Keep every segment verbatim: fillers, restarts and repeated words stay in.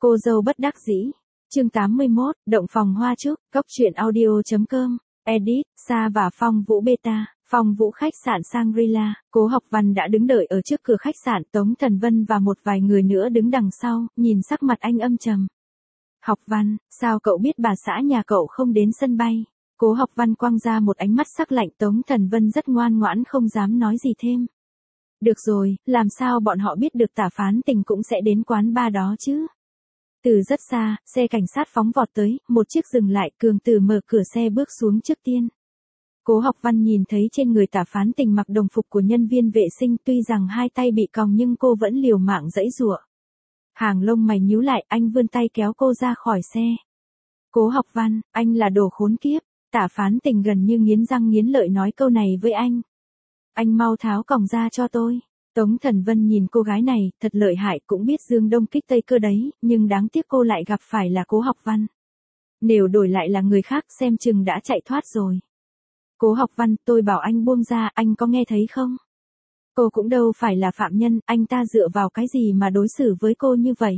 Cô dâu bất đắc dĩ. Chương tám mươi mốt, Động phòng hoa trúc, Cốc truyện audio.com, edit, Sa và Phong Vũ Beta, Phong Vũ khách sạn Shangri-La. Cố Học Văn đã đứng đợi ở trước cửa khách sạn, Tống Thần Vân và một vài người nữa đứng đằng sau, nhìn sắc mặt anh âm trầm. Học Văn, sao cậu biết bà xã nhà cậu không đến sân bay? Cố Học Văn quăng ra một ánh mắt sắc lạnh. Tống Thần Vân rất ngoan ngoãn không dám nói gì thêm. Được rồi, làm sao bọn họ biết được Tả Phán Tình cũng sẽ đến quán bar đó chứ? Từ rất xa, xe cảnh sát phóng vọt tới, một chiếc dừng lại, Cường Tử mở cửa xe bước xuống trước tiên. Cố Học Văn nhìn thấy trên người Tả Phán Tình mặc đồng phục của nhân viên vệ sinh, tuy rằng hai tay bị còng nhưng cô vẫn liều mạng giãy giụa. Hàng lông mày nhíu lại, anh vươn tay kéo cô ra khỏi xe. Cố Học Văn, anh là đồ khốn kiếp. Tả Phán Tình gần như nghiến răng nghiến lợi nói câu này với anh. Anh mau tháo còng ra cho tôi. Tống Thần Vân nhìn cô gái này, thật lợi hại, cũng biết dương đông kích tây cơ đấy, nhưng đáng tiếc cô lại gặp phải là Cố Học Văn. Nếu đổi lại là người khác xem chừng đã chạy thoát rồi. Cố Học Văn, tôi bảo anh buông ra, anh có nghe thấy không? Cô cũng đâu phải là phạm nhân, anh ta dựa vào cái gì mà đối xử với cô như vậy?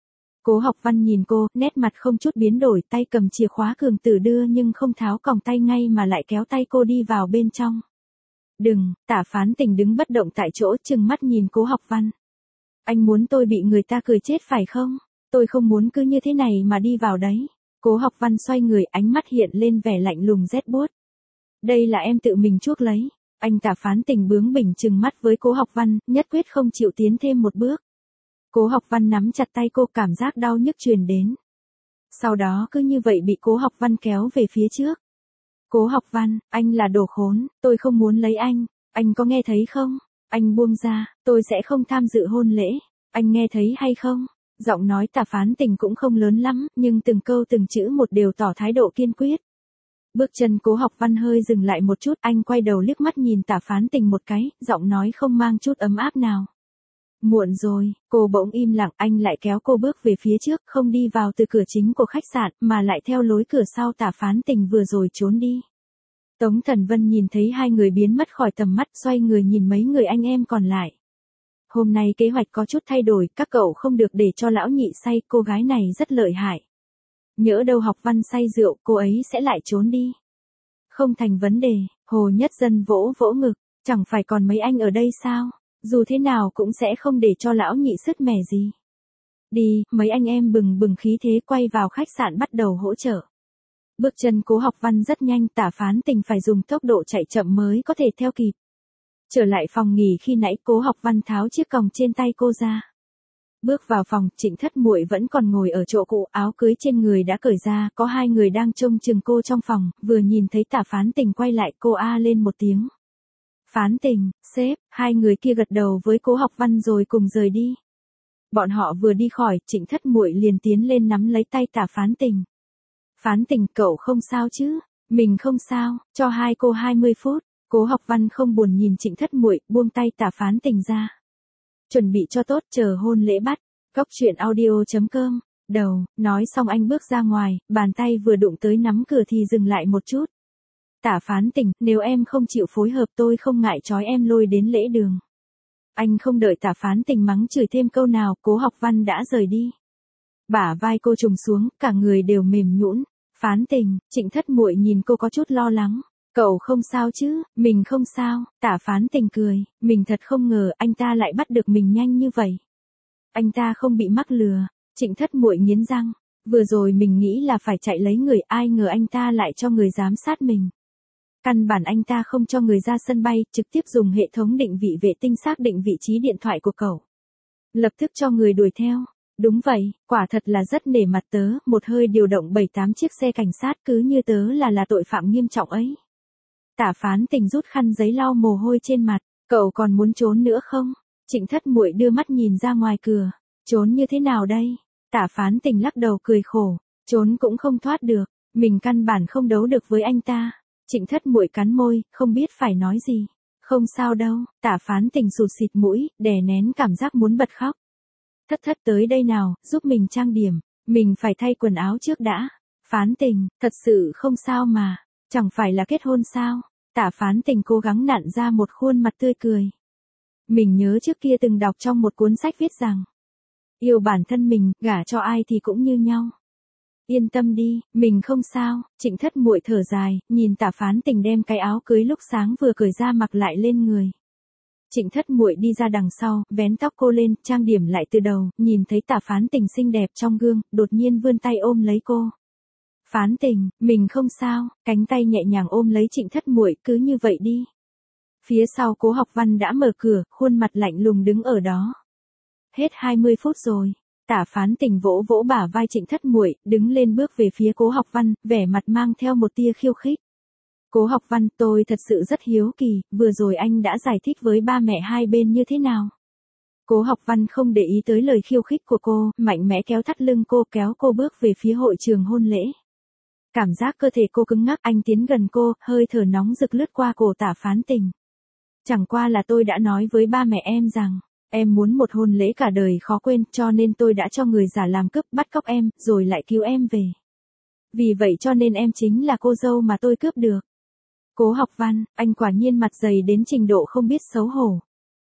Cố Học Văn nhìn cô, nét mặt không chút biến đổi, tay cầm chìa khóa Cường Tử đưa nhưng không tháo còng tay ngay mà lại kéo tay cô đi vào bên trong. Đừng, Tả Phán Tình đứng bất động tại chỗ, trừng mắt nhìn Cố Học Văn. Anh muốn tôi bị người ta cười chết phải không? Tôi không muốn cứ như thế này mà đi vào đấy. Cố Học Văn xoay người, ánh mắt hiện lên vẻ lạnh lùng rét buốt. Đây là em tự mình chuốc lấy. Anh Tả Phán Tình bướng bỉnh trừng mắt với Cố Học Văn, nhất quyết không chịu tiến thêm một bước. Cố Học Văn nắm chặt tay cô, cảm giác đau nhức truyền đến. Sau đó cứ như vậy bị Cố Học Văn kéo về phía trước. Cố Học Văn, anh là đồ khốn, tôi không muốn lấy anh, anh có nghe thấy không? Anh buông ra, tôi sẽ không tham dự hôn lễ, anh nghe thấy hay không? Giọng nói Tả Phán Tình cũng không lớn lắm, nhưng từng câu từng chữ một đều tỏ thái độ kiên quyết. Bước chân Cố Học Văn hơi dừng lại một chút, anh quay đầu liếc mắt nhìn Tả Phán Tình một cái, giọng nói không mang chút ấm áp nào. Muộn rồi, cô bỗng im lặng, anh lại kéo cô bước về phía trước, không đi vào từ cửa chính của khách sạn, mà lại theo lối cửa sau Tả Phán Tình vừa rồi trốn đi. Tống Thần Vân nhìn thấy hai người biến mất khỏi tầm mắt, xoay người nhìn mấy người anh em còn lại. Hôm nay kế hoạch có chút thay đổi, các cậu không được để cho lão nhị say, cô gái này rất lợi hại. Nhỡ đâu Học Văn say rượu, cô ấy sẽ lại trốn đi. Không thành vấn đề, Hồ Nhất Dân vỗ vỗ ngực, chẳng phải còn mấy anh ở đây sao? Dù thế nào cũng sẽ không để cho lão nhị sứt mẻ gì. Đi, mấy anh em bừng bừng khí thế quay vào khách sạn bắt đầu hỗ trợ. Bước chân Cố Học Văn rất nhanh, Tả Phán Tình phải dùng tốc độ chạy chậm mới có thể theo kịp. Trở lại phòng nghỉ khi nãy, Cố Học Văn tháo chiếc còng trên tay cô ra. Bước vào phòng, Trịnh Thất Muội vẫn còn ngồi ở chỗ cũ, áo cưới trên người đã cởi ra, có hai người đang trông chừng cô trong phòng, vừa nhìn thấy Tả Phán Tình quay lại, cô a lên một tiếng. Phán Tình, sếp, hai người kia gật đầu với Cố Học Văn rồi cùng rời đi. Bọn họ vừa đi khỏi, Trịnh Thất Muội liền tiến lên nắm lấy tay Tả Phán Tình. Phán Tình, cậu không sao chứ? Mình không sao, cho hai cô hai mươi phút. Cố Học Văn không buồn nhìn Trịnh Thất Muội, buông tay Tả Phán Tình ra. Chuẩn bị cho tốt, chờ hôn lễ bắt. Cốc truyện audio.com, đầu, nói xong anh bước ra ngoài, bàn tay vừa đụng tới nắm cửa thì dừng lại một chút. Tả Phán Tình, nếu em không chịu phối hợp tôi không ngại trói em lôi đến lễ đường. Anh không đợi Tả Phán Tình mắng chửi thêm câu nào, Cố Học Văn đã rời đi. Bả vai cô trùng xuống, cả người đều mềm nhũn. Phán Tình, Trịnh Thất Muội nhìn cô có chút lo lắng. Cậu không sao chứ? Mình không sao. Tả Phán Tình cười, mình thật không ngờ anh ta lại bắt được mình nhanh như vậy. Anh ta không bị mắc lừa. Trịnh Thất Muội nghiến răng, vừa rồi mình nghĩ là phải chạy lấy người, ai ngờ anh ta lại cho người giám sát mình. Căn bản anh ta không cho người ra sân bay, trực tiếp dùng hệ thống định vị vệ tinh xác định vị trí điện thoại của cậu. Lập tức cho người đuổi theo. Đúng vậy, quả thật là rất nể mặt tớ, một hơi điều động bảy tám chiếc xe cảnh sát cứ như tớ là là tội phạm nghiêm trọng ấy. Tả Phán Tình rút khăn giấy lau mồ hôi trên mặt, cậu còn muốn trốn nữa không? Trịnh Thất Muội đưa mắt nhìn ra ngoài cửa, trốn như thế nào đây? Tả Phán Tình lắc đầu cười khổ, trốn cũng không thoát được, mình căn bản không đấu được với anh ta. Trịnh Thất Muội cắn môi, không biết phải nói gì. Không sao đâu, Tả Phán Tình sụt xịt mũi, đè nén cảm giác muốn bật khóc. Thất Thất tới đây nào, giúp mình trang điểm, mình phải thay quần áo trước đã. Phán Tình, thật sự không sao mà, chẳng phải là kết hôn sao? Tả Phán Tình cố gắng nặn ra một khuôn mặt tươi cười. Mình nhớ trước kia từng đọc trong một cuốn sách viết rằng, Yêu bản thân mình, gả cho ai thì cũng như nhau. Yên tâm đi, mình không sao. Trịnh Thất Muội thở dài, nhìn Tả Phán Tình đem cái áo cưới lúc sáng vừa cởi ra mặc lại lên người. Trịnh Thất Muội đi ra đằng sau, vén tóc cô lên, trang điểm lại từ đầu, nhìn thấy Tả Phán Tình xinh đẹp trong gương, đột nhiên vươn tay ôm lấy cô. Phán Tình, mình không sao. Cánh tay nhẹ nhàng ôm lấy Trịnh Thất Muội, cứ như vậy đi. Phía sau Cố Học Văn đã mở cửa, khuôn mặt lạnh lùng đứng ở đó. Hết hai mươi phút rồi. Tả Phán Tình vỗ vỗ bả vai Trịnh Thất Muội, đứng lên bước về phía Cố Học Văn, vẻ mặt mang theo một tia khiêu khích. Cố Học Văn, tôi thật sự rất hiếu kỳ, vừa rồi anh đã giải thích với ba mẹ hai bên như thế nào? Cố Học Văn không để ý tới lời khiêu khích của cô, mạnh mẽ kéo thắt lưng cô, kéo cô bước về phía hội trường hôn lễ. Cảm giác cơ thể cô cứng ngắc, anh tiến gần cô, hơi thở nóng rực lướt qua cổ Tả Phán Tình. Chẳng qua là tôi đã nói với ba mẹ em rằng, em muốn một hôn lễ cả đời khó quên, cho nên tôi đã cho người giả làm cướp, bắt cóc em, rồi lại cứu em về. Vì vậy cho nên em chính là cô dâu mà tôi cướp được. Cố Học Văn, anh quả nhiên mặt dày đến trình độ không biết xấu hổ.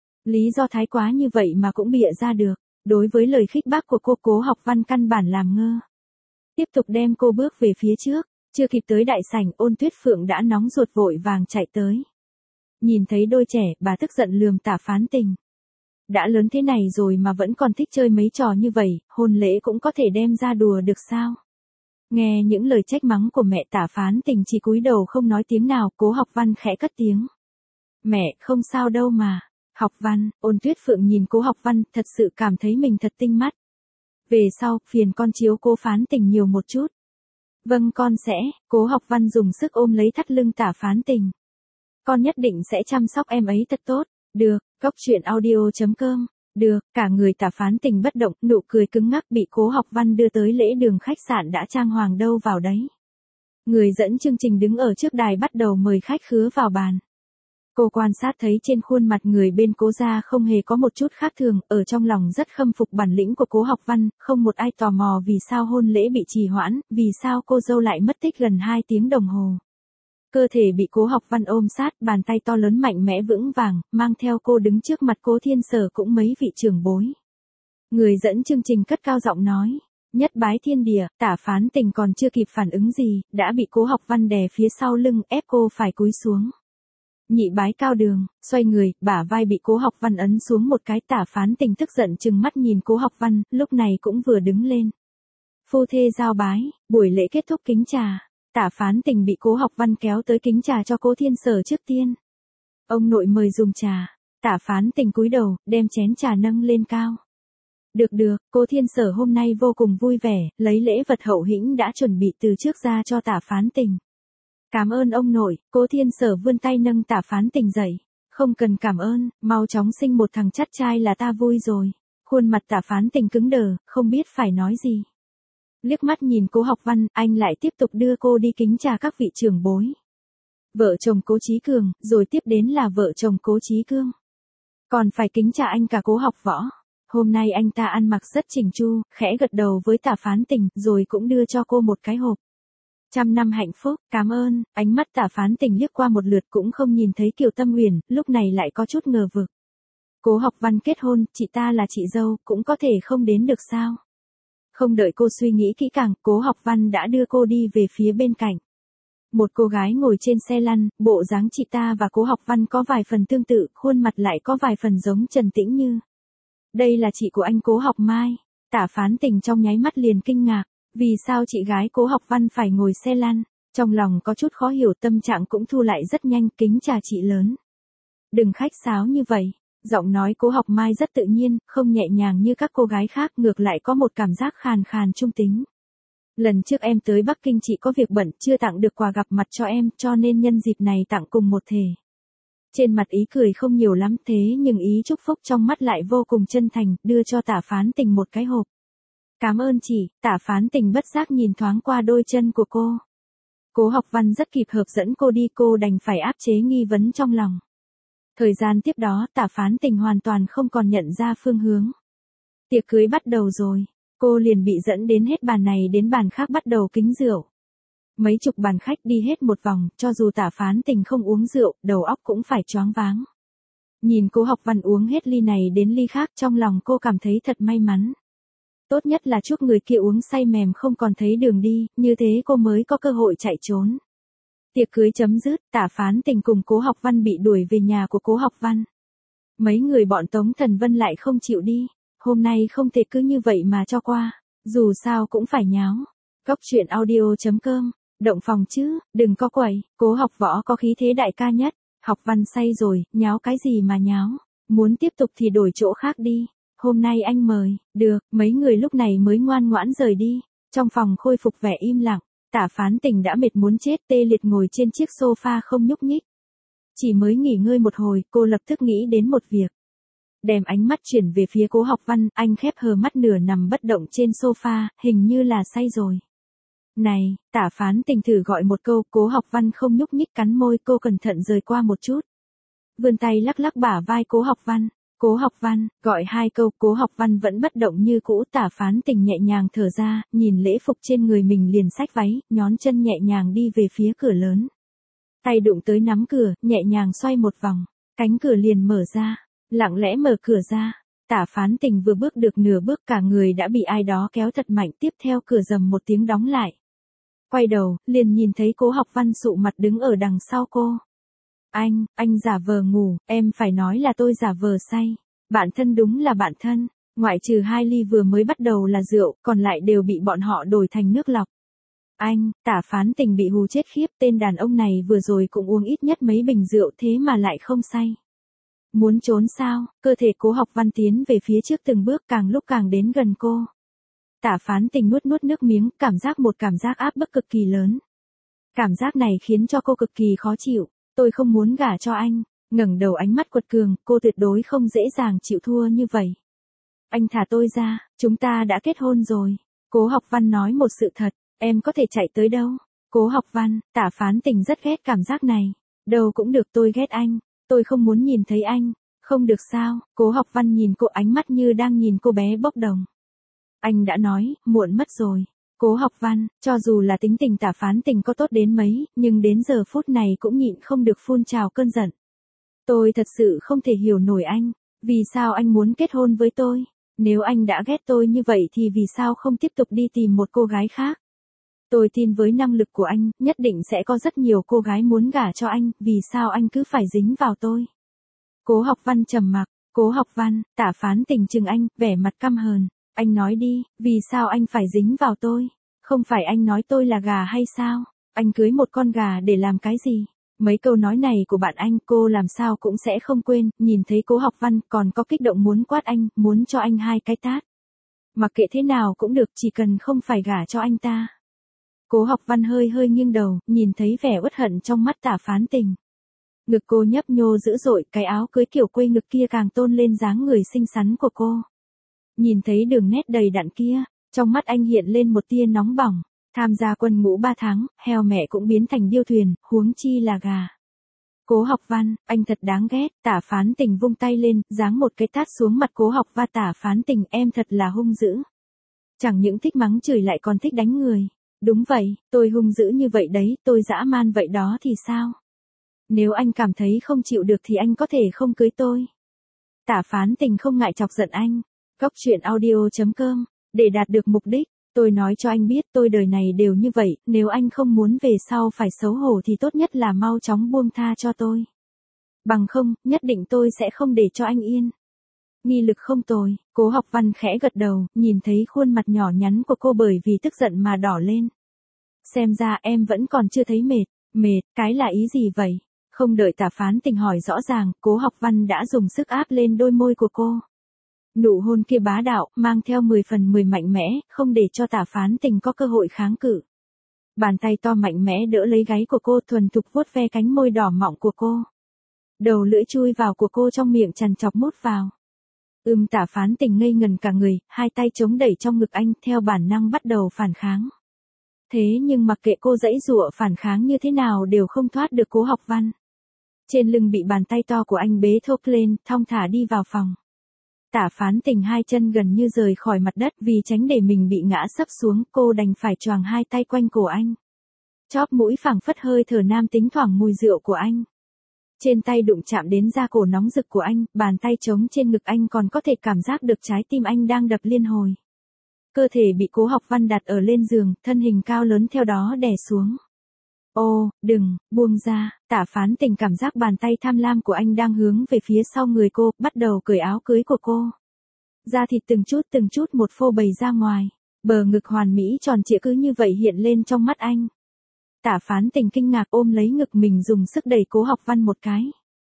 Lý do thái quá như vậy mà cũng bịa ra được. Đối với lời khích bác của cô, Cố Học Văn căn bản làm ngơ. Tiếp tục đem cô bước về phía trước, chưa kịp tới đại sảnh, Ôn Tuyết Phượng đã nóng ruột vội vàng chạy tới. Nhìn thấy đôi trẻ, bà tức giận lườm Tả Phán Tình. Đã lớn thế này rồi mà vẫn còn thích chơi mấy trò như vậy, hôn lễ cũng có thể đem ra đùa được sao? Nghe những lời trách mắng của mẹ, Tả Phán Tình chỉ cúi đầu không nói tiếng nào. Cố Học Văn khẽ cất tiếng. Mẹ, không sao đâu mà. Học Văn, Ôn Tuyết Phượng nhìn Cố Học Văn, thật sự cảm thấy mình thật tinh mắt. Về sau, phiền con chiếu Cố Phán Tình nhiều một chút. Vâng con sẽ. Cố Học Văn dùng sức ôm lấy thắt lưng Tả Phán Tình. Con nhất định sẽ chăm sóc em ấy thật tốt. Được, Cốc Truyện Audio chấm com. Được, cả người Tả Phán Tình bất động, nụ cười cứng ngắc bị Cố Học Văn đưa tới lễ đường khách sạn đã trang hoàng đâu vào đấy. Người dẫn chương trình đứng ở trước đài bắt đầu mời khách khứa vào bàn. Cô quan sát thấy trên khuôn mặt người bên Cố gia không hề có một chút khác thường, ở trong lòng rất khâm phục bản lĩnh của Cố Học Văn, không một ai tò mò vì sao hôn lễ bị trì hoãn, vì sao cô dâu lại mất tích gần hai tiếng đồng hồ. Cơ thể bị Cố Học Văn ôm sát, bàn tay to lớn mạnh mẽ vững vàng, mang theo cô đứng trước mặt Cố Thiên Sở cũng mấy vị trưởng bối. Người dẫn chương trình cất cao giọng nói, nhất bái thiên địa. Tả Phán Tình còn chưa kịp phản ứng gì, đã bị Cố Học Văn đè phía sau lưng, ép cô phải cúi xuống. Nhị bái cao đường, xoay người, bả vai bị Cố Học Văn ấn xuống một cái. Tả Phán Tình tức giận trừng mắt nhìn Cố Học Văn, lúc này cũng vừa đứng lên. Phu thê giao bái, buổi lễ kết thúc kính trà. Tả Phán Tình bị Cố Học Văn kéo tới kính trà cho Cố Thiên Sở trước tiên. Ông nội mời dùng trà. Tả Phán Tình cúi đầu, đem chén trà nâng lên cao. Được được, Cố Thiên Sở hôm nay vô cùng vui vẻ, lấy lễ vật hậu hĩnh đã chuẩn bị từ trước ra cho Tả Phán Tình. Cảm ơn ông nội. Cố Thiên Sở vươn tay nâng Tả Phán Tình dậy. Không cần cảm ơn, mau chóng sinh một thằng chắt trai là ta vui rồi. Khuôn mặt Tả Phán Tình cứng đờ, không biết phải nói gì. Liếc mắt nhìn Cố Học Văn, anh lại tiếp tục đưa cô đi kính trà các vị trưởng bối. Vợ chồng Cố Chí Cường, rồi tiếp đến là vợ chồng Cố Chí Cương. Còn phải kính trà anh cả Cố Học Võ. Hôm nay anh ta ăn mặc rất chỉnh chu, khẽ gật đầu với Tả Phán Tình, rồi cũng đưa cho cô một cái hộp. Trăm năm hạnh phúc, cảm ơn. Ánh mắt Tả Phán Tình liếc qua một lượt cũng không nhìn thấy Kiều Tâm Huyền, lúc này lại có chút ngờ vực. Cố Học Văn kết hôn, chị ta là chị dâu, cũng có thể không đến được sao? Không đợi cô suy nghĩ kỹ càng, Cố Học Văn đã đưa cô đi về phía bên cạnh. Một cô gái ngồi trên xe lăn, bộ dáng chị ta và Cố Học Văn có vài phần tương tự, khuôn mặt lại có vài phần giống Trần Tĩnh Như. Đây là chị của anh Cố Học Mai. Tả Phán Tình trong nháy mắt liền kinh ngạc, vì sao chị gái Cố Học Văn phải ngồi xe lăn? Trong lòng có chút khó hiểu, tâm trạng cũng thu lại rất nhanh, kính trà chị lớn. Đừng khách sáo như vậy. Giọng nói Cố Học Mai rất tự nhiên, không nhẹ nhàng như các cô gái khác, ngược lại có một cảm giác khàn khàn trung tính. Lần trước em tới Bắc Kinh chị có việc bận, chưa tặng được quà gặp mặt cho em, cho nên nhân dịp này tặng cùng một thể. Trên mặt ý cười không nhiều lắm, thế nhưng ý chúc phúc trong mắt lại vô cùng chân thành, đưa cho Tả Phán Tình một cái hộp. Cảm ơn chị. Tả Phán Tình bất giác nhìn thoáng qua đôi chân của cô. Cố Học Văn rất kịp hợp dẫn cô đi, cô đành phải áp chế nghi vấn trong lòng. Thời gian tiếp đó, Tả Phán Tình hoàn toàn không còn nhận ra phương hướng. Tiệc cưới bắt đầu rồi, cô liền bị dẫn đến hết bàn này đến bàn khác bắt đầu kính rượu. Mấy chục bàn khách đi hết một vòng, cho dù Tả Phán Tình không uống rượu, đầu óc cũng phải choáng váng. Nhìn Cố Học Văn uống hết ly này đến ly khác, trong lòng cô cảm thấy thật may mắn. Tốt nhất là chúc người kia uống say mềm không còn thấy đường đi, như thế cô mới có cơ hội chạy trốn. Tiệc cưới chấm dứt, Tả Phán Tình cùng Cố Học Văn bị đuổi về nhà của Cố Học Văn. Mấy người bọn Tống Thần Vân lại không chịu đi, hôm nay không thể cứ như vậy mà cho qua, dù sao cũng phải nháo. Cốc truyện audio chấm com, động phòng chứ, đừng có quậy, Cố Học Võ có khí thế đại ca nhất, Học Văn say rồi, nháo cái gì mà nháo, muốn tiếp tục thì đổi chỗ khác đi, hôm nay anh mời, được, mấy người lúc này mới ngoan ngoãn rời đi, trong phòng khôi phục vẻ im lặng, Tả Phán Tình đã mệt muốn chết tê liệt ngồi trên chiếc sofa không nhúc nhích. Chỉ mới nghỉ ngơi một hồi, cô lập tức nghĩ đến một việc. Đem ánh mắt chuyển về phía Cố Học Văn, anh khép hờ mắt nửa nằm bất động trên sofa, hình như là say rồi. Này, Tả Phán Tình thử gọi một câu, Cố Học Văn không nhúc nhích cắn môi, cô cẩn thận rời qua một chút. Vươn tay lắc lắc bả vai Cố Học Văn, Cố Học Văn, gọi hai câu, Cố Học Văn vẫn bất động như cũ. Tả Phán Tình nhẹ nhàng thở ra, nhìn lễ phục trên người mình liền xách váy, nhón chân nhẹ nhàng đi về phía cửa lớn. Tay đụng tới nắm cửa, nhẹ nhàng xoay một vòng, cánh cửa liền mở ra, lặng lẽ mở cửa ra. Tả Phán Tình vừa bước được nửa bước cả người đã bị ai đó kéo thật mạnh, tiếp theo cửa rầm một tiếng đóng lại. Quay đầu, liền nhìn thấy Cố Học Văn sụ mặt đứng ở đằng sau cô. Anh, anh giả vờ ngủ, em phải nói là tôi giả vờ say. Bạn thân đúng là bạn thân, ngoại trừ hai ly vừa mới bắt đầu là rượu, còn lại đều bị bọn họ đổi thành nước lọc. Anh, Tả Phán Tình bị hù chết khiếp, tên đàn ông này vừa rồi cũng uống ít nhất mấy bình rượu thế mà lại không say. Muốn trốn sao? Cơ thể Cố Học Văn tiến về phía trước từng bước, càng lúc càng đến gần cô. Tả Phán Tình nuốt nuốt nước miếng, cảm giác một cảm giác áp bức cực kỳ lớn. Cảm giác này khiến cho cô cực kỳ khó chịu. Tôi không muốn gả cho anh. Ngẩng đầu ánh mắt quật cường, cô tuyệt đối không dễ dàng chịu thua như vậy. Anh thả tôi ra, chúng ta đã kết hôn rồi. Cố Học Văn nói một sự thật, em có thể chạy tới đâu? Cố Học Văn, Tả Phán Tình rất ghét cảm giác này. Đâu cũng được, tôi ghét anh. Tôi không muốn nhìn thấy anh. Không được sao? Cố Học Văn nhìn cô ánh mắt như đang nhìn cô bé bốc đồng. Anh đã nói, muộn mất rồi. Cố Học Văn, cho dù là tính tình Tả Phán Tình có tốt đến mấy, nhưng đến giờ phút này cũng nhịn không được phun trào cơn giận. Tôi thật sự không thể hiểu nổi anh. Vì sao anh muốn kết hôn với tôi? Nếu anh đã ghét tôi như vậy thì vì sao không tiếp tục đi tìm một cô gái khác? Tôi tin với năng lực của anh, nhất định sẽ có rất nhiều cô gái muốn gả cho anh, vì sao anh cứ phải dính vào tôi? Cố Học Văn trầm mặc, Cố Học Văn, Tả Phán Tình chừng anh, vẻ mặt căm hờn. Anh nói đi, vì sao anh phải dính vào tôi? Không phải anh nói tôi là gà hay sao? Anh cưới một con gà để làm cái gì? Mấy câu nói này của bạn anh cô làm sao cũng sẽ không quên, nhìn thấy Cố Học Văn còn có kích động muốn quát anh, muốn cho anh hai cái tát. Mặc kệ thế nào cũng được, chỉ cần không phải gả cho anh ta. Cố Học Văn hơi hơi nghiêng đầu, nhìn thấy vẻ uất hận trong mắt Tả Phán Tình. Ngực cô nhấp nhô dữ dội, cái áo cưới kiểu quây ngực kia càng tôn lên dáng người xinh xắn của cô. Nhìn thấy đường nét đầy đặn kia, trong mắt anh hiện lên một tia nóng bỏng. Tham gia quân ngũ ba tháng, heo mẹ cũng biến thành điêu thuyền, huống chi là gà. Cố Học Văn, anh thật đáng ghét. Tả Phán Tình vung tay lên, giáng một cái tát xuống mặt Cố Học Văn. Tả Phán Tình, em thật là hung dữ. Chẳng những thích mắng chửi lại còn thích đánh người. Đúng vậy, tôi hung dữ như vậy đấy, tôi dã man vậy đó thì sao? Nếu anh cảm thấy không chịu được thì anh có thể không cưới tôi. Tả Phán Tình không ngại chọc giận anh. Cốc truyện audio chấm com, để đạt được mục đích, tôi nói cho anh biết tôi đời này đều như vậy, nếu anh không muốn về sau phải xấu hổ thì tốt nhất là mau chóng buông tha cho tôi. Bằng không, nhất định tôi sẽ không để cho anh yên. Nghi lực không tồi, Cố Học Văn khẽ gật đầu, nhìn thấy khuôn mặt nhỏ nhắn của cô bởi vì tức giận mà đỏ lên. Xem ra em vẫn còn chưa thấy mệt, mệt, cái là ý gì vậy? Không đợi Tả Phán Tình hỏi rõ ràng, Cố Học Văn đã dùng sức áp lên đôi môi của cô. Nụ hôn kia bá đạo, mang theo mười phần mười mạnh mẽ, không để cho Tả Phán Tình có cơ hội kháng cự. Bàn tay to mạnh mẽ đỡ lấy gáy của cô, thuần thục vuốt ve cánh môi đỏ mọng của cô. Đầu lưỡi chui vào của cô trong miệng chằn chọc mút vào. Ưm Tả Phán Tình ngây ngần cả người, hai tay chống đẩy trong ngực anh, theo bản năng bắt đầu phản kháng. Thế nhưng mặc kệ cô giãy giụa phản kháng như thế nào đều không thoát được Cố Học Văn. Trên lưng bị bàn tay to của anh bế thốc lên, thong thả đi vào phòng. Tả Phán Tình hai chân gần như rời khỏi mặt đất, vì tránh để mình bị ngã sấp xuống, cô đành phải choàng hai tay quanh cổ anh. Chóp mũi phảng phất hơi thở nam tính thoảng mùi rượu của anh. Trên tay đụng chạm đến da cổ nóng rực của anh, bàn tay trống trên ngực anh còn có thể cảm giác được trái tim anh đang đập liên hồi. cơ thể bị Cố Học Văn đặt ở lên giường, thân hình cao lớn theo đó đè xuống. Ô, đừng, buông ra, Tạ Phán Tình cảm giác bàn tay tham lam của anh đang hướng về phía sau người cô, bắt đầu cởi áo cưới của cô. Da thịt từng chút từng chút một phô bày ra ngoài, bờ ngực hoàn mỹ tròn trịa cứ như vậy hiện lên trong mắt anh. Tạ Phán Tình kinh ngạc ôm lấy ngực mình dùng sức đẩy Cố Học Văn một cái.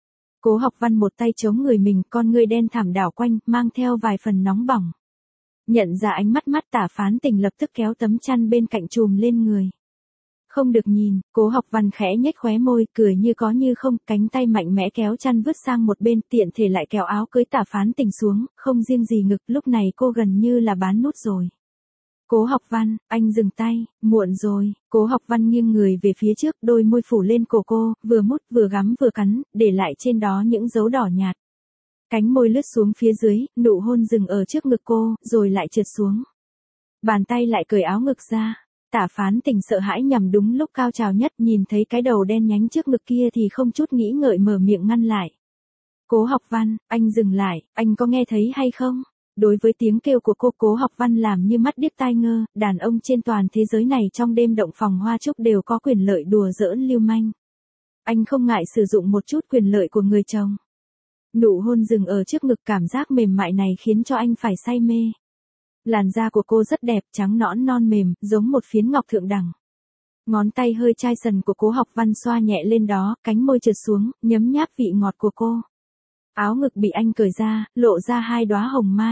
Cố Học Văn một tay chống người mình, con ngươi đen thẳm đảo quanh, mang theo vài phần nóng bỏng. Nhận ra ánh mắt mắt Tạ Phán Tình lập tức kéo tấm chăn bên cạnh trùm lên người. Không được nhìn, Cố Học Văn khẽ nhếch khóe môi, cười như có như không, cánh tay mạnh mẽ kéo chăn vứt sang một bên, tiện thể lại kéo áo cưới Tạ Phán Tình xuống, không riêng gì ngực, lúc này cô gần như là bán nút rồi. Cố Học Văn, anh dừng tay, muộn rồi. Cố Học Văn nghiêng người về phía trước, đôi môi phủ lên cổ cô, vừa mút vừa gắm vừa cắn, để lại trên đó những dấu đỏ nhạt. Cánh môi lướt xuống phía dưới, nụ hôn dừng ở trước ngực cô, rồi lại trượt xuống. Bàn tay lại cởi áo ngực ra. Tạ Phán Tình sợ hãi nhằm đúng lúc cao trào nhất, nhìn thấy cái đầu đen nhánh trước ngực kia thì không chút nghĩ ngợi mở miệng ngăn lại. Cố Học Văn, anh dừng lại, anh có nghe thấy hay không? Đối với tiếng kêu của cô, Cố Học Văn làm như mắt điếc tai ngơ, đàn ông trên toàn thế giới này trong đêm động phòng hoa trúc đều có quyền lợi đùa giỡn lưu manh. Anh không ngại sử dụng một chút quyền lợi của người chồng. Nụ hôn dừng ở trước ngực, cảm giác mềm mại này khiến cho anh phải say mê. Làn da của cô rất đẹp, trắng nõn non mềm, giống một phiến ngọc thượng đẳng. Ngón tay hơi chai sần của Cố Học Văn xoa nhẹ lên đó, cánh môi trượt xuống, nhấm nháp vị ngọt của cô. Áo ngực bị anh cởi ra, lộ ra hai đóa hồng mai.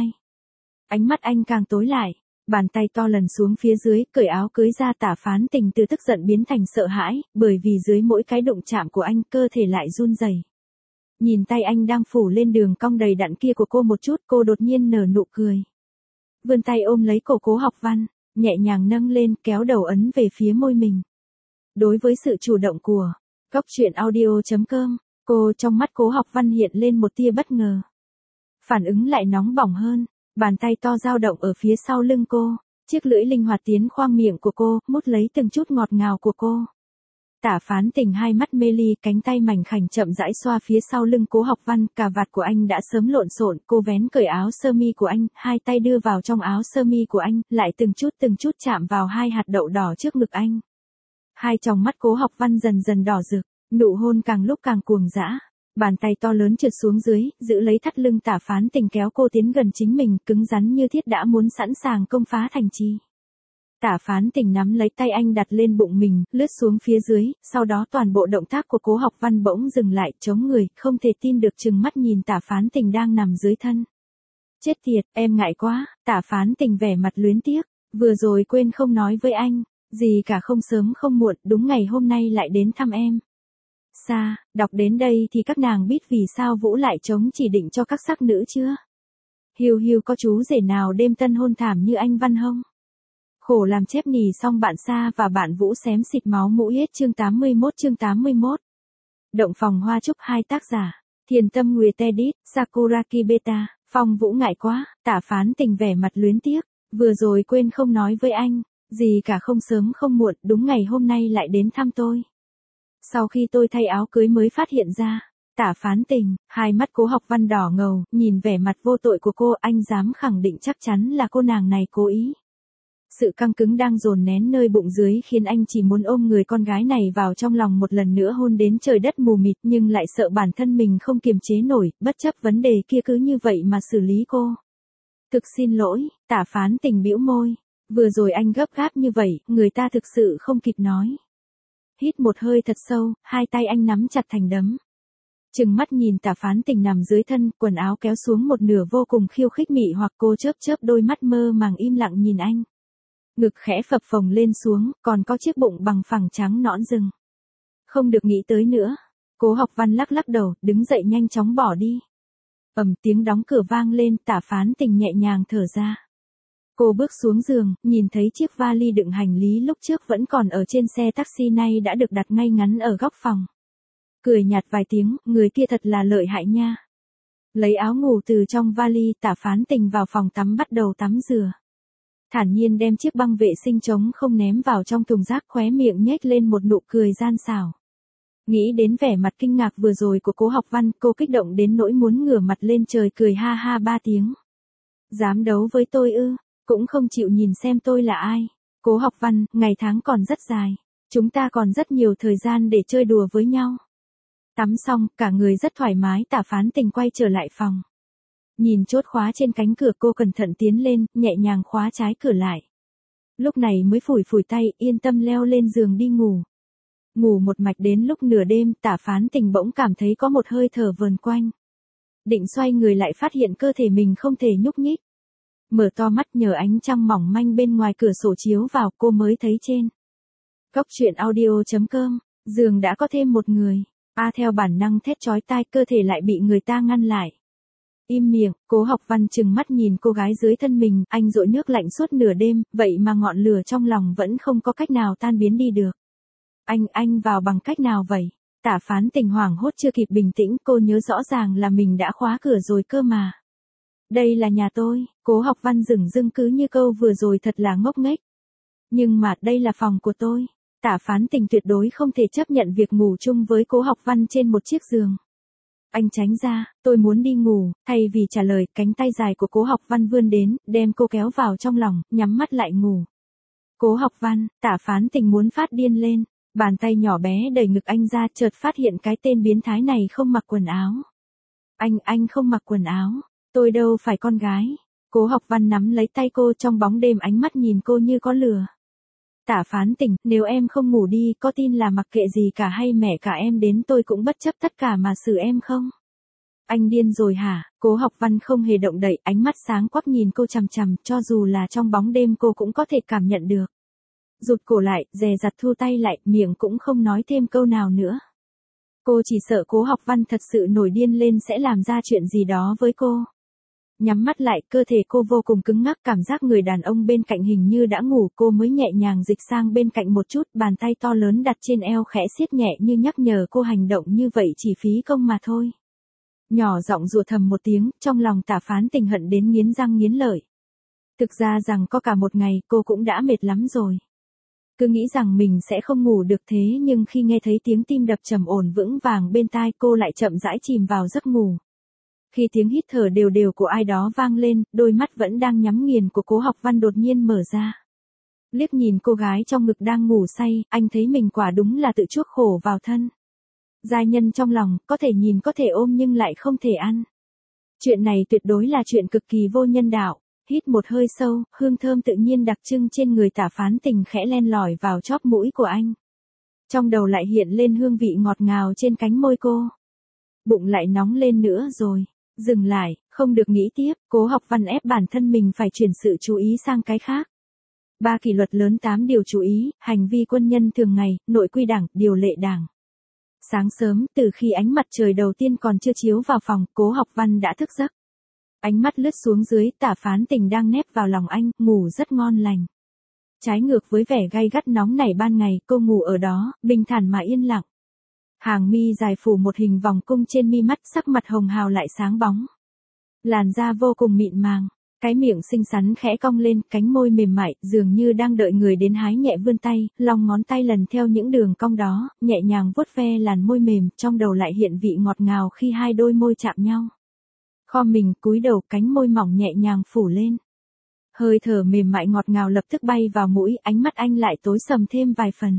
Ánh mắt anh càng tối lại, bàn tay to lần xuống phía dưới, cởi áo cưới ra. Tạ Phán Tình từ tức giận biến thành sợ hãi, bởi vì dưới mỗi cái đụng chạm của anh, cơ thể lại run rẩy. Nhìn tay anh đang phủ lên đường cong đầy đặn kia của cô một chút, cô đột nhiên nở nụ cười. Vươn tay ôm lấy cổ Cố Học Văn, nhẹ nhàng nâng lên, kéo đầu ấn về phía môi mình. Đối với sự chủ động của Cóc Truyện Audio chấm com, cô trong mắt Cố Học Văn hiện lên một tia bất ngờ. Phản ứng lại nóng bỏng hơn, bàn tay to dao động ở phía sau lưng cô, chiếc lưỡi linh hoạt tiến khoang miệng của cô, mút lấy từng chút ngọt ngào của cô. Tạ Phán Tình hai mắt mê ly, cánh tay mảnh khảnh chậm rãi xoa phía sau lưng Cố Học Văn, cà vạt của anh đã sớm lộn xộn, cô vén cởi áo sơ mi của anh, hai tay đưa vào trong áo sơ mi của anh, lại từng chút từng chút chạm vào hai hạt đậu đỏ trước ngực anh. Hai tròng mắt Cố Học Văn dần dần đỏ rực, nụ hôn càng lúc càng cuồng dã. Bàn tay to lớn trượt xuống dưới, giữ lấy thắt lưng Tạ Phán Tình, kéo cô tiến gần chính mình, cứng rắn như thiết, đã muốn sẵn sàng công phá thành trì. Tạ Phán Tình nắm lấy tay anh đặt lên bụng mình, lướt xuống phía dưới, sau đó toàn bộ động tác của Cố Học Văn bỗng dừng lại, chống người, không thể tin được trừng mắt nhìn Tạ Phán Tình đang nằm dưới thân. Chết tiệt, em ngại quá. Tạ Phán Tình vẻ mặt luyến tiếc, vừa rồi quên không nói với anh, gì cả, không sớm không muộn, đúng ngày hôm nay lại đến thăm em. Xa, đọc đến đây thì các nàng biết vì sao Vũ lại chống chỉ định cho các sắc nữ chưa? Hiu hiu, có chú rể nào đêm tân hôn thảm như anh Văn không? Khổ làm chép nì xong bạn Sa và bạn Vũ xém xịt máu mũi hết. Chương tám mươi mốt chương tám mươi mốt Động phòng hoa trúc, hai tác giả, Thiền Tâm Nguyệt Edit, Sakuraki Beta. Phong Vũ ngại quá. Tạ Phán Tình vẻ mặt luyến tiếc, vừa rồi quên không nói với anh, gì cả, không sớm không muộn, đúng ngày hôm nay lại đến thăm tôi. Sau khi tôi thay áo cưới mới phát hiện ra. Tạ Phán Tình, hai mắt Cố Học Văn đỏ ngầu, nhìn vẻ mặt vô tội của cô, anh dám khẳng định chắc chắn là cô nàng này cố ý. Sự căng cứng đang dồn nén nơi bụng dưới khiến anh chỉ muốn ôm người con gái này vào trong lòng một lần nữa hôn đến trời đất mù mịt, nhưng lại sợ bản thân mình không kiềm chế nổi, bất chấp vấn đề kia cứ như vậy mà xử lý cô. Thực xin lỗi. Tạ Phán Tình bĩu môi, vừa rồi anh gấp gáp như vậy, người ta thực sự không kịp nói. Hít một hơi thật sâu, hai tay anh nắm chặt thành đấm. Trừng mắt nhìn Tạ Phán Tình nằm dưới thân, quần áo kéo xuống một nửa vô cùng khiêu khích mị hoặc, cô chớp chớp đôi mắt mơ màng im lặng nhìn anh. Ngực khẽ phập phồng lên xuống, còn có chiếc bụng bằng phẳng trắng nõn rừng. Không được nghĩ tới nữa. Cố Học Văn lắc lắc đầu, đứng dậy nhanh chóng bỏ đi. Ầm, tiếng đóng cửa vang lên, Tạ Phán Tình nhẹ nhàng thở ra. Cô bước xuống giường, nhìn thấy chiếc vali đựng hành lý lúc trước vẫn còn ở trên xe taxi nay đã được đặt ngay ngắn ở góc phòng. Cười nhạt vài tiếng, người kia thật là lợi hại nha. Lấy áo ngủ từ trong vali, Tạ Phán Tình vào phòng tắm bắt đầu tắm rửa. Thản nhiên đem chiếc băng vệ sinh trống không ném vào trong thùng rác, khóe miệng nhếch lên một nụ cười gian xảo. Nghĩ đến vẻ mặt kinh ngạc vừa rồi của Cố Học Văn, cô kích động đến nỗi muốn ngửa mặt lên trời cười ha ha ba tiếng. Dám đấu với tôi ư? cũng không chịu nhìn xem tôi là ai. Cố Học Văn, ngày tháng còn rất dài. Chúng ta còn rất nhiều thời gian để chơi đùa với nhau. Tắm xong, cả người rất thoải mái, Tả Phán Tình quay trở lại phòng. Nhìn chốt khóa trên cánh cửa, cô cẩn thận tiến lên, nhẹ nhàng khóa trái cửa lại. Lúc này mới phủi phủi tay, yên tâm leo lên giường đi ngủ. Ngủ một mạch đến lúc nửa đêm, Tả Phán Tình bỗng cảm thấy có một hơi thở vờn quanh. Định xoay người lại phát hiện cơ thể mình không thể nhúc nhích. Mở to mắt nhờ ánh trăng mỏng manh bên ngoài cửa sổ chiếu vào, cô mới thấy trên Cốc truyện audio chấm com, giường đã có thêm một người. A theo bản năng thét chói tai, cơ thể lại bị người ta ngăn lại. Im miệng, Cố Học Văn trừng mắt nhìn cô gái dưới thân mình, anh dội nước lạnh suốt nửa đêm, vậy mà ngọn lửa trong lòng vẫn không có cách nào tan biến đi được. Anh, anh vào bằng cách nào vậy? Tả Phán Tình hoảng hốt chưa kịp bình tĩnh, cô nhớ rõ ràng là mình đã khóa cửa rồi cơ mà. Đây là nhà tôi, Cố Học Văn dửng dưng cứ như câu vừa rồi thật là ngốc nghếch. Nhưng mà đây là phòng của tôi. Tả Phán Tình tuyệt đối không thể chấp nhận việc ngủ chung với Cố Học Văn trên một chiếc giường. Anh tránh ra, tôi muốn đi ngủ. Thay vì trả lời, cánh tay dài của Cố Học Văn vươn đến, đem cô kéo vào trong lòng, nhắm mắt lại ngủ. Cố Học Văn, Tả Phán Tình muốn phát điên lên. Bàn tay nhỏ bé đẩy ngực anh ra, chợt phát hiện cái tên biến thái này không mặc quần áo. Anh, anh không mặc quần áo. Tôi đâu phải con gái. Cố Học Văn nắm lấy tay cô, trong bóng đêm ánh mắt nhìn cô như có lửa. Tả Phán Tình, nếu em không ngủ đi, có tin là mặc kệ gì cả hay mẹ cả em đến tôi cũng bất chấp tất cả mà xử em không? Anh điên rồi hả? Cố Học Văn không hề động đậy, ánh mắt sáng quắc nhìn cô chằm chằm, cho dù là trong bóng đêm cô cũng có thể cảm nhận được. Rụt cổ lại, dè dặt thu tay lại, miệng cũng không nói thêm câu nào nữa. Cô chỉ sợ Cố Học Văn thật sự nổi điên lên sẽ làm ra chuyện gì đó với cô. Nhắm mắt lại, cơ thể cô vô cùng cứng ngắc, cảm giác người đàn ông bên cạnh hình như đã ngủ, cô mới nhẹ nhàng dịch sang bên cạnh một chút, bàn tay to lớn đặt trên eo khẽ siết nhẹ như nhắc nhở cô hành động như vậy chỉ phí công mà thôi. Nhỏ giọng rủa thầm một tiếng, trong lòng Tả Phán Tình hận đến nghiến răng nghiến lợi. Thực ra rằng có cả một ngày cô cũng đã mệt lắm rồi. Cứ nghĩ rằng mình sẽ không ngủ được thế nhưng khi nghe thấy tiếng tim đập trầm ổn vững vàng bên tai cô lại chậm rãi chìm vào giấc ngủ. Khi tiếng hít thở đều đều của ai đó vang lên, đôi mắt vẫn đang nhắm nghiền của Cố Học Văn đột nhiên mở ra. Liếc nhìn cô gái trong ngực đang ngủ say, anh thấy mình quả đúng là tự chuốc khổ vào thân. Giai nhân trong lòng, có thể nhìn có thể ôm nhưng lại không thể ăn. Chuyện này tuyệt đối là chuyện cực kỳ vô nhân đạo. Hít một hơi sâu, hương thơm tự nhiên đặc trưng trên người Tả Phán Tình khẽ len lỏi vào chóp mũi của anh. Trong đầu lại hiện lên hương vị ngọt ngào trên cánh môi cô. Bụng lại nóng lên nữa rồi. Dừng lại, không được nghĩ tiếp, Cố Học Văn ép bản thân mình phải chuyển sự chú ý sang cái khác. Ba kỷ luật lớn, tám điều chú ý, hành vi quân nhân thường ngày, nội quy đảng, điều lệ đảng. Sáng sớm, từ khi ánh mặt trời đầu tiên còn chưa chiếu vào phòng, Cố Học Văn đã thức giấc. Ánh mắt lướt xuống dưới, Tả Phán Tình đang nép vào lòng anh, ngủ rất ngon lành. Trái ngược với vẻ gay gắt nóng nảy ban ngày, cô ngủ ở đó, bình thản mà yên lặng. Hàng mi dài phủ một hình vòng cung trên mi mắt, sắc mặt hồng hào lại sáng bóng. Làn da vô cùng mịn màng, cái miệng xinh xắn khẽ cong lên, cánh môi mềm mại, dường như đang đợi người đến hái nhẹ vươn tay, lòng ngón tay lần theo những đường cong đó, nhẹ nhàng vuốt ve làn môi mềm, trong đầu lại hiện vị ngọt ngào khi hai đôi môi chạm nhau. Khom mình, cúi đầu, cánh môi mỏng nhẹ nhàng phủ lên. Hơi thở mềm mại ngọt ngào lập tức bay vào mũi, ánh mắt anh lại tối sầm thêm vài phần.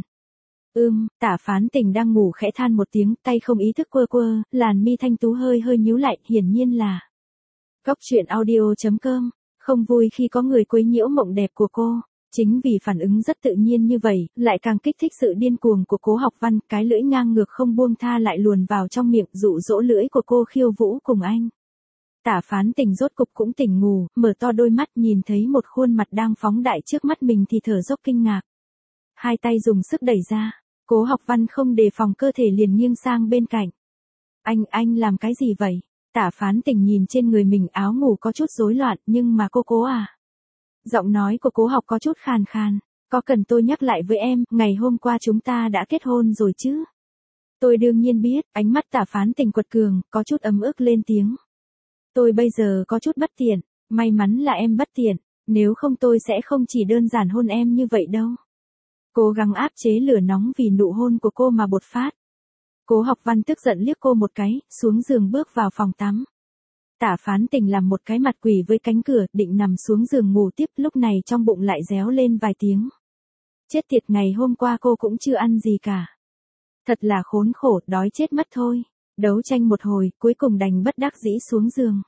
Ưm, Tả Phán Tình đang ngủ khẽ than một tiếng, tay không ý thức quơ quơ, làn mi thanh tú hơi hơi nhíu lại, hiển nhiên là Cốc truyện audio chấm com, không vui khi có người quấy nhiễu mộng đẹp của cô. Chính vì phản ứng rất tự nhiên như vậy, lại càng kích thích sự điên cuồng của Cố Học Văn, cái lưỡi ngang ngược không buông tha lại luồn vào trong miệng, dụ dỗ lưỡi của cô khiêu vũ cùng anh. Tả Phán Tình rốt cục cũng tỉnh ngủ, mở to đôi mắt nhìn thấy một khuôn mặt đang phóng đại trước mắt mình thì thở dốc kinh ngạc. Hai tay dùng sức đẩy ra, Cố Học Văn không đề phòng cơ thể liền nghiêng sang bên cạnh. Anh, anh làm cái gì vậy? Tả Phán Tình nhìn trên người mình, áo ngủ có chút rối loạn, nhưng mà cô Cố à? Giọng nói của Cố Học có chút khàn khàn. Có cần tôi nhắc lại với em, ngày hôm qua chúng ta đã kết hôn rồi chứ? Tôi đương nhiên biết, ánh mắt Tả Phán Tình quật cường, có chút ấm ức lên tiếng. Tôi bây giờ có chút bất tiện, may mắn là em bất tiện, nếu không tôi sẽ không chỉ đơn giản hôn em như vậy đâu. Cố gắng áp chế lửa nóng vì nụ hôn của cô mà bột phát. Cố Học Văn tức giận liếc cô một cái, xuống giường bước vào phòng tắm. Tả Phán Tình làm một cái mặt quỷ với cánh cửa, định nằm xuống giường ngủ tiếp, lúc này trong bụng lại réo lên vài tiếng. Chết tiệt, ngày hôm qua cô cũng chưa ăn gì cả. Thật là khốn khổ, đói chết mất thôi. Đấu tranh một hồi, cuối cùng đành bất đắc dĩ xuống giường.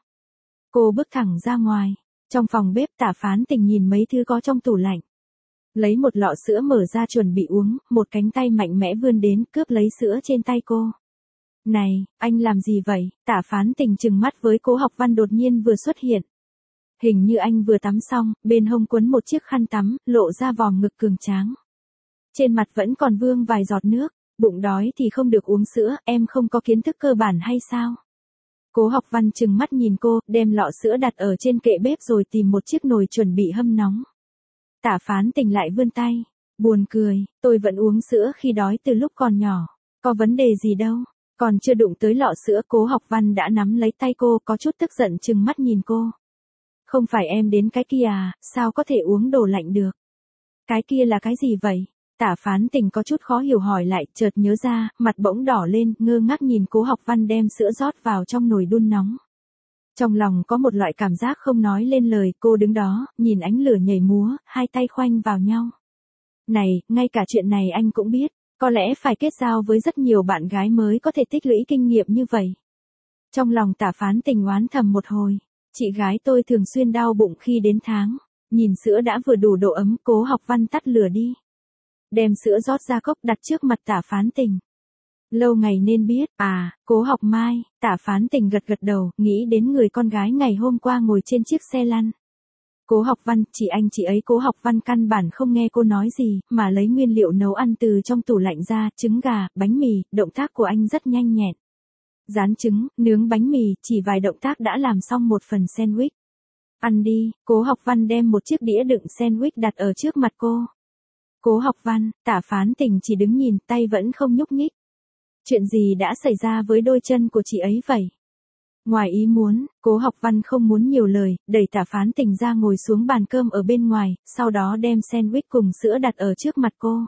Cô bước thẳng ra ngoài. Trong phòng bếp, Tả Phán Tình nhìn mấy thứ có trong tủ lạnh. Lấy một lọ sữa mở ra chuẩn bị uống, một cánh tay mạnh mẽ vươn đến, cướp lấy sữa trên tay cô. Này, anh làm gì vậy? Tả Phán Tình trừng mắt với Cố Học Văn đột nhiên vừa xuất hiện. Hình như anh vừa tắm xong, bên hông quấn một chiếc khăn tắm, lộ ra vòm ngực cường tráng. Trên mặt vẫn còn vương vài giọt nước, bụng đói thì không được uống sữa, em không có kiến thức cơ bản hay sao? Cố Học Văn trừng mắt nhìn cô, đem lọ sữa đặt ở trên kệ bếp rồi tìm một chiếc nồi chuẩn bị hâm nóng. Tả Phán Tình lại vươn tay. Buồn cười, tôi vẫn uống sữa khi đói từ lúc còn nhỏ. Có vấn đề gì đâu. Còn chưa đụng tới lọ sữa, Cố Học Văn đã nắm lấy tay cô, có chút tức giận trừng mắt nhìn cô. Không phải em đến cái kia à, sao có thể uống đồ lạnh được? Cái kia là cái gì vậy? Tả Phán Tình có chút khó hiểu hỏi lại, chợt nhớ ra, mặt bỗng đỏ lên, ngơ ngác nhìn Cố Học Văn đem sữa rót vào trong nồi đun nóng. Trong lòng có một loại cảm giác không nói lên lời, cô đứng đó, nhìn ánh lửa nhảy múa, hai tay khoanh vào nhau. Này, ngay cả chuyện này anh cũng biết, có lẽ phải kết giao với rất nhiều bạn gái mới có thể tích lũy kinh nghiệm như vậy. Trong lòng Tả Phán Tình oán thầm một hồi, chị gái tôi thường xuyên đau bụng khi đến tháng, nhìn sữa đã vừa đủ độ ấm, Cố Học Văn tắt lửa đi. Đem sữa rót ra cốc đặt trước mặt Tả Phán Tình. Lâu ngày nên biết, à, Cố Học Mai, Tả Phán Tình gật gật đầu, nghĩ đến người con gái ngày hôm qua ngồi trên chiếc xe lăn. Cố Học Văn, chị anh chị ấy. Cố Học Văn căn bản không nghe cô nói gì, mà lấy nguyên liệu nấu ăn từ trong tủ lạnh ra, trứng gà, bánh mì, động tác của anh rất nhanh nhẹn. Rán trứng, nướng bánh mì, chỉ vài động tác đã làm xong một phần sandwich. Ăn đi, Cố Học Văn đem một chiếc đĩa đựng sandwich đặt ở trước mặt cô. Cố Học Văn, Tả Phán Tình chỉ đứng nhìn, tay vẫn không nhúc nhích. Chuyện gì đã xảy ra với đôi chân của chị ấy vậy? Ngoài ý muốn, Cố Học Văn không muốn nhiều lời, đẩy Tả Phán Tình ra ngồi xuống bàn cơm ở bên ngoài, sau đó đem sandwich cùng sữa đặt ở trước mặt cô.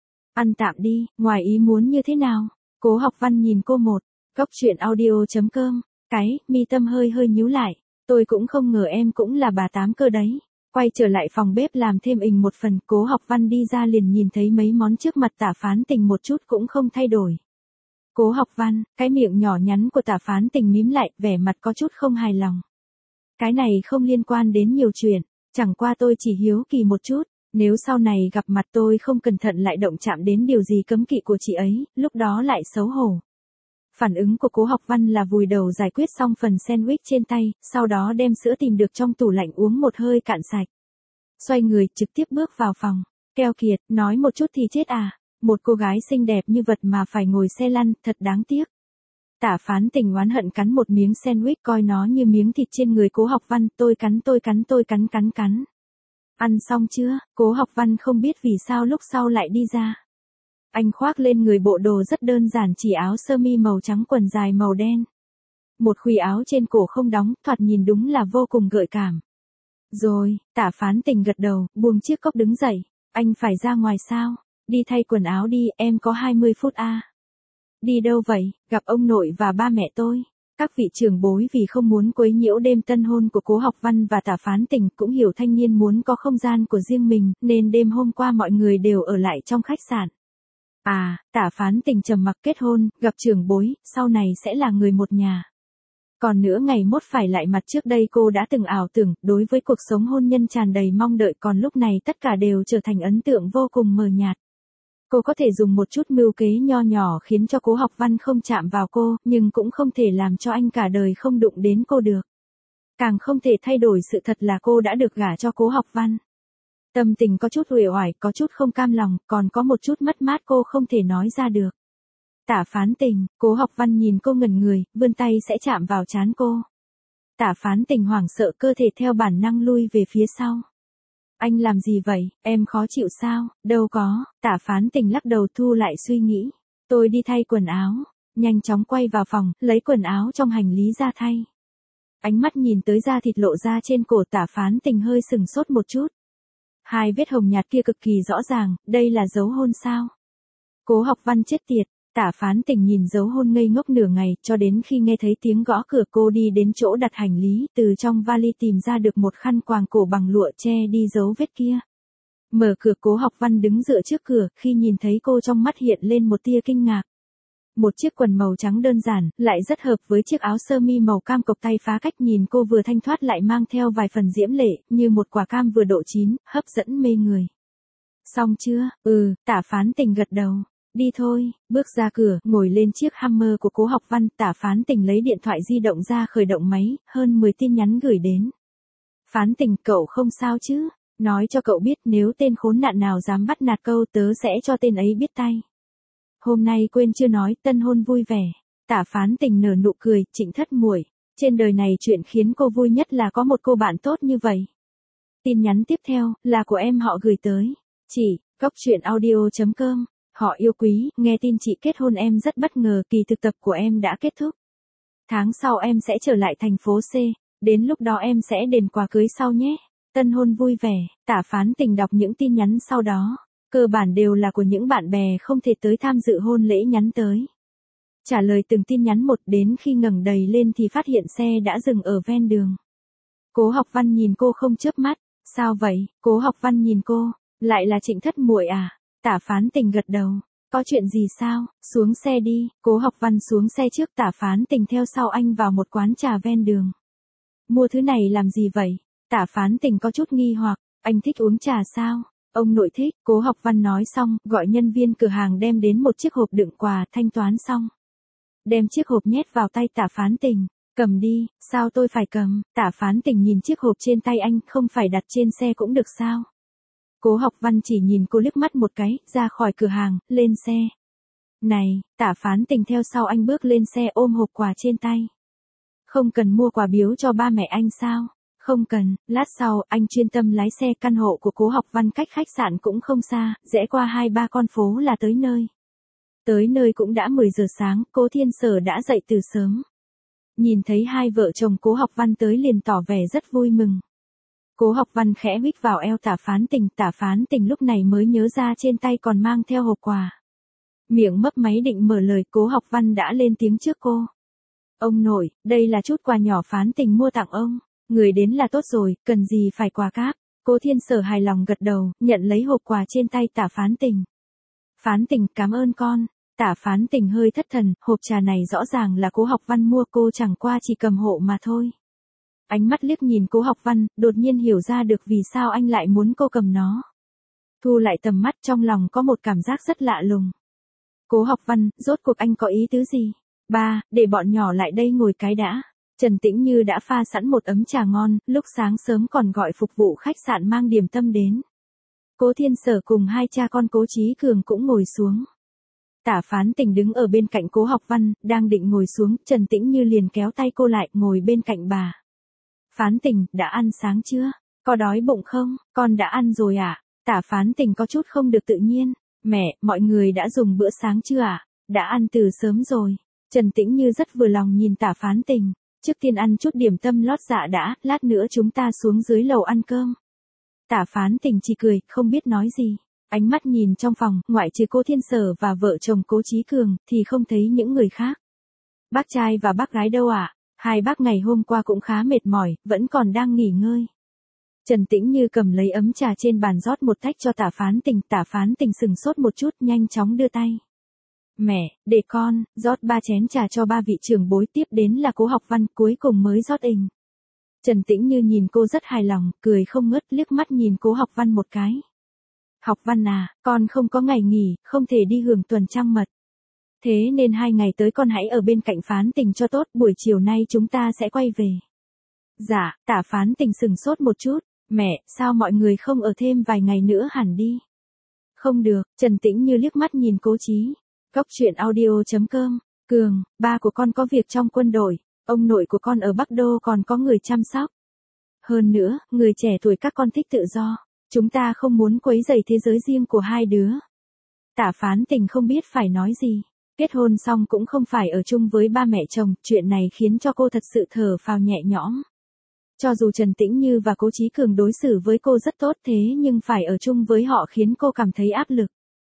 Ăn tạm đi, ngoài ý muốn như thế nào? Cố Học Văn nhìn cô một, góc truyện audio chấm com, cái, mi tâm hơi hơi nhíu lại, tôi cũng không ngờ em cũng là bà tám cơ đấy. Quay trở lại phòng bếp làm thêm ình một phần, Cố Học Văn đi ra liền nhìn thấy mấy món trước mặt Tả Phán Tình một chút cũng không thay đổi. Cố Học Văn, cái miệng nhỏ nhắn của Tả Phán Tình mím lại, vẻ mặt có chút không hài lòng. Cái này không liên quan đến nhiều chuyện, chẳng qua tôi chỉ hiếu kỳ một chút, nếu sau này gặp mặt tôi không cẩn thận lại động chạm đến điều gì cấm kỵ của chị ấy, lúc đó lại xấu hổ. Phản ứng của Cố Học Văn là vùi đầu giải quyết xong phần sandwich trên tay, sau đó đem sữa tìm được trong tủ lạnh uống một hơi cạn sạch. Xoay người, trực tiếp bước vào phòng. Keo kiệt, nói một chút thì chết à, một cô gái xinh đẹp như vật mà phải ngồi xe lăn, thật đáng tiếc. Tả Phán Tình oán hận cắn một miếng sandwich coi nó như miếng thịt trên người Cố Học Văn, tôi cắn tôi cắn tôi cắn cắn cắn. Ăn xong chưa? Cố Học Văn không biết vì sao lúc sau lại đi ra. Anh khoác lên người bộ đồ rất đơn giản, chỉ áo sơ mi màu trắng quần dài màu đen. Một khuy áo trên cổ không đóng, thoạt nhìn đúng là vô cùng gợi cảm. Rồi, Tả Phán Tình gật đầu, buông chiếc cốc đứng dậy. Anh phải ra ngoài sao? Đi thay quần áo đi, em có hai mươi phút à? Đi đâu vậy? Gặp ông nội và ba mẹ tôi. Các vị trưởng bối vì không muốn quấy nhiễu đêm tân hôn của Cố Học Văn và Tả Phán Tình, cũng hiểu thanh niên muốn có không gian của riêng mình, nên đêm hôm qua mọi người đều ở lại trong khách sạn. À, Tả Phán Tình trầm mặc, kết hôn, gặp trưởng bối, sau này sẽ là người một nhà. Còn nữa ngày mốt phải lại mặt, trước đây cô đã từng ảo tưởng, đối với cuộc sống hôn nhân tràn đầy mong đợi, còn lúc này tất cả đều trở thành ấn tượng vô cùng mờ nhạt. Cô có thể dùng một chút mưu kế nho nhỏ khiến cho Cố Học Văn không chạm vào cô, nhưng cũng không thể làm cho anh cả đời không đụng đến cô được. Càng không thể thay đổi sự thật là cô đã được gả cho Cố Học Văn. Tâm tình có chút uể oải, có chút không cam lòng, còn có một chút mất mát cô không thể nói ra được. Tả Phán Tình, Cố Học Văn nhìn cô ngẩn người, vươn tay sẽ chạm vào trán cô. Tả Phán Tình hoảng sợ, cơ thể theo bản năng lui về phía sau. Anh làm gì vậy, em khó chịu sao? Đâu có, Tả Phán Tình lắc đầu thu lại suy nghĩ. Tôi đi thay quần áo, nhanh chóng quay vào phòng, lấy quần áo trong hành lý ra thay. Ánh mắt nhìn tới da thịt lộ ra trên cổ, Tả Phán Tình hơi sừng sốt một chút. Hai vết hồng nhạt kia cực kỳ rõ ràng, đây là dấu hôn sao? Cố Học Văn chết tiệt, Tả Phán Tình nhìn dấu hôn ngây ngốc nửa ngày, cho đến khi nghe thấy tiếng gõ cửa cô đi đến chỗ đặt hành lý, từ trong vali tìm ra được một khăn quàng cổ bằng lụa che đi dấu vết kia. Mở cửa, Cố Học Văn đứng dựa trước cửa, khi nhìn thấy cô trong mắt hiện lên một tia kinh ngạc. Một chiếc quần màu trắng đơn giản, lại rất hợp với chiếc áo sơ mi màu cam cộc tay phá cách, nhìn cô vừa thanh thoát lại mang theo vài phần diễm lệ, như một quả cam vừa độ chín, hấp dẫn mê người. Xong chưa? Ừ, Tả Phán Tình gật đầu. Đi thôi, bước ra cửa, ngồi lên chiếc Hummer của Cố Học Văn, Tả Phán Tình lấy điện thoại di động ra khởi động máy, hơn mười tin nhắn gửi đến. Phán Tình, cậu không sao chứ? Nói cho cậu biết nếu tên khốn nạn nào dám bắt nạt câu tớ sẽ cho tên ấy biết tay. Hôm nay quên chưa nói, tân hôn vui vẻ. Tả Phán Tình nở nụ cười, Trịnh thất muội. Trên đời này chuyện khiến cô vui nhất là có một cô bạn tốt như vậy. Tin nhắn tiếp theo, là của em họ gửi tới. Chị, cóc truyện audio chấm com. Họ yêu quý, nghe tin chị kết hôn em rất bất ngờ, kỳ thực tập của em đã kết thúc. Tháng sau em sẽ trở lại thành phố C, đến lúc đó em sẽ đền quà cưới sau nhé. Tân hôn vui vẻ. Tả Phán Tình đọc những tin nhắn sau đó, cơ bản đều là của những bạn bè không thể tới tham dự hôn lễ nhắn tới. Trả lời từng tin nhắn một, đến khi ngẩng đầy lên thì phát hiện xe đã dừng ở ven đường. Cố Học Văn nhìn cô không chớp mắt. Sao vậy? Cố Học Văn nhìn cô, lại là Trịnh thất muội à? Tả Phán Tình gật đầu. Có chuyện gì sao? Xuống xe đi. Cố Học Văn xuống xe trước, Tả Phán Tình theo sau anh vào một quán trà ven đường. Mua thứ này làm gì vậy? Tả Phán Tình có chút nghi hoặc. Anh thích uống trà sao? Ông nội thích. Cố Học Văn nói xong, gọi nhân viên cửa hàng đem đến một chiếc hộp đựng quà, thanh toán xong. Đem chiếc hộp nhét vào tay Tả Phán Tình. Cầm đi. Sao tôi phải cầm? Tả Phán Tình nhìn chiếc hộp trên tay anh, không phải đặt trên xe cũng được sao? Cố Học Văn chỉ nhìn cô liếc mắt một cái, ra khỏi cửa hàng, lên xe. Này, Tả Phán Tình theo sau anh bước lên xe ôm hộp quà trên tay. Không cần mua quà biếu cho ba mẹ anh sao? Không cần. Lát sau, anh chuyên tâm lái xe, căn hộ của Cố Học Văn cách khách sạn cũng không xa, rẽ qua hai ba con phố là tới nơi. Tới nơi cũng đã mười giờ sáng, Cố Thiên Sở đã dậy từ sớm. Nhìn thấy hai vợ chồng Cố Học Văn tới liền tỏ vẻ rất vui mừng. Cố Học Văn khẽ huých vào eo Tả Phán Tình, Tả Phán Tình lúc này mới nhớ ra trên tay còn mang theo hộp quà. Miệng mấp máy định mở lời, Cố Học Văn đã lên tiếng trước cô. Ông nội, đây là chút quà nhỏ Phán Tình mua tặng ông. Người đến là tốt rồi, cần gì phải quà cáp. Cố Thiên Sở hài lòng gật đầu, nhận lấy hộp quà trên tay Tả Phán Tình. Phán Tình, cảm ơn con. Tả Phán Tình hơi thất thần, hộp trà này rõ ràng là Cố Học Văn mua, cô chẳng qua chỉ cầm hộ mà thôi. Ánh mắt liếc nhìn Cố Học Văn, đột nhiên hiểu ra được vì sao anh lại muốn cô cầm nó. Thu lại tầm mắt, trong lòng có một cảm giác rất lạ lùng. Cố Học Văn, rốt cuộc anh có ý tứ gì? Ba, để bọn nhỏ lại đây ngồi cái đã. Trần Tĩnh Như đã pha sẵn một ấm trà ngon, lúc sáng sớm còn gọi phục vụ khách sạn mang điểm tâm đến. Cố Thiên Sở cùng hai cha con Cố Chí Cường cũng ngồi xuống. Tả Phán Tình đứng ở bên cạnh Cố Học Văn, đang định ngồi xuống, Trần Tĩnh Như liền kéo tay cô lại, ngồi bên cạnh bà. Phán Tình, đã ăn sáng chưa? Có đói bụng không? Con đã ăn rồi ạ. À? Tả Phán Tình có chút không được tự nhiên. Mẹ, mọi người đã dùng bữa sáng chưa ạ? À? Đã ăn từ sớm rồi. Trần Tĩnh Như rất vừa lòng nhìn Tả Phán Tình. Trước tiên ăn chút điểm tâm lót dạ đã, lát nữa chúng ta xuống dưới lầu ăn cơm. Tả Phán Tình chỉ cười, không biết nói gì. Ánh mắt nhìn trong phòng, ngoại trừ Cố Thiên Sở và vợ chồng Cố Chí Cường, thì không thấy những người khác. Bác trai và bác gái đâu ạ? À? Hai bác ngày hôm qua cũng khá mệt mỏi, vẫn còn đang nghỉ ngơi. Trần Tĩnh Như cầm lấy ấm trà trên bàn rót một tách cho Tả Phán Tình, Tả Phán Tình sừng sốt một chút, nhanh chóng đưa tay. Mẹ, để con, rót ba chén trà cho ba vị trưởng bối, tiếp đến là Cố Học Văn, cuối cùng mới rót ình. Trần Tĩnh Như nhìn cô rất hài lòng, cười không ngớt, liếc mắt nhìn Cố Học Văn một cái. Học Văn à, con không có ngày nghỉ, không thể đi hưởng tuần trăng mật. Thế nên hai ngày tới con hãy ở bên cạnh Phán Tình cho tốt, buổi chiều nay chúng ta sẽ quay về. Dạ, Tả Phán Tình sừng sốt một chút. Mẹ, sao mọi người không ở thêm vài ngày nữa hẳn đi? Không được, Trần Tĩnh Như liếc mắt nhìn Cố Chí. Cóc truyện audio chấm com. Cường, ba của con có việc trong quân đội, ông nội của con ở Bắc Đô còn có người chăm sóc. Hơn nữa, người trẻ tuổi các con thích tự do. Chúng ta không muốn quấy rầy thế giới riêng của hai đứa. Tả Phán Tình không biết phải nói gì. Kết hôn xong cũng không phải ở chung với ba mẹ chồng, chuyện này khiến cho cô thật sự thở phào nhẹ nhõm. Cho dù Trần Tĩnh Như và Cố Chí Cường đối xử với cô rất tốt thế nhưng phải ở chung với họ khiến cô cảm thấy áp lực.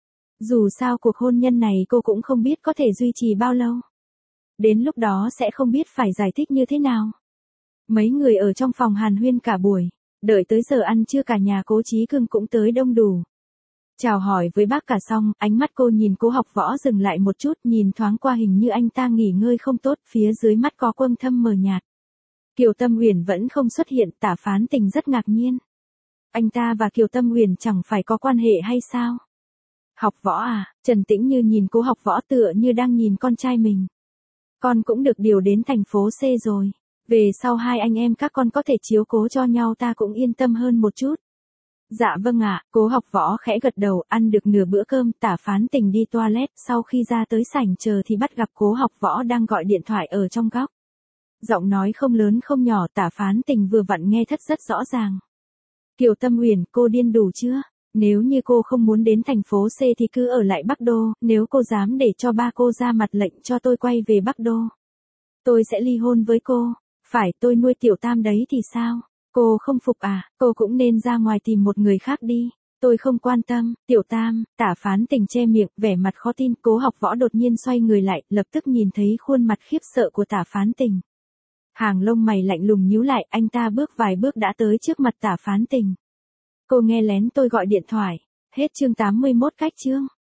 Dù sao cuộc hôn nhân này cô cũng không biết có thể duy trì bao lâu. Đến lúc đó sẽ không biết phải giải thích như thế nào. Mấy người ở trong phòng hàn huyên cả buổi, đợi tới giờ ăn trưa cả nhà Cố Chí Cương cũng tới đông đủ. Chào hỏi với bác cả xong, ánh mắt cô nhìn Cố Học Võ dừng lại một chút, nhìn thoáng qua hình như anh ta nghỉ ngơi không tốt, phía dưới mắt có quầng thâm mờ nhạt. Kiều Tâm Uyển vẫn không xuất hiện, Tả Phán Tình rất ngạc nhiên. Anh ta và Kiều Tâm Uyển chẳng phải có quan hệ hay sao? Học Võ à, Trần Tĩnh Như nhìn Cố Học Võ tựa như đang nhìn con trai mình. Con cũng được điều đến thành phố C rồi. Về sau hai anh em các con có thể chiếu cố cho nhau ta cũng yên tâm hơn một chút. Dạ vâng ạ, Cố Học Võ khẽ gật đầu, ăn được nửa bữa cơm, Tả Phán Tình đi toilet, sau khi ra tới sảnh chờ thì bắt gặp Cố Học Võ đang gọi điện thoại ở trong góc. Giọng nói không lớn không nhỏ, Tả Phán Tình vừa vặn nghe thất rất rõ ràng. Kiều Tâm Uyển, cô điên đủ chưa? Nếu như cô không muốn đến thành phố C thì cứ ở lại Bắc Đô, nếu cô dám để cho ba cô ra mặt lệnh cho tôi quay về Bắc Đô, tôi sẽ ly hôn với cô. Phải, tôi nuôi Tiểu Tam đấy thì sao? Cô không phục à, cô cũng nên ra ngoài tìm một người khác đi. Tôi không quan tâm, Tiểu Tam. Tả Phán Tình che miệng, vẻ mặt khó tin. Cố Học Võ đột nhiên xoay người lại, lập tức nhìn thấy khuôn mặt khiếp sợ của Tả Phán Tình. Hàng lông mày lạnh lùng nhíu lại, anh ta bước vài bước đã tới trước mặt Tả Phán Tình. Cô nghe lén tôi gọi điện thoại. Hết chương tám mươi mốt cách chương.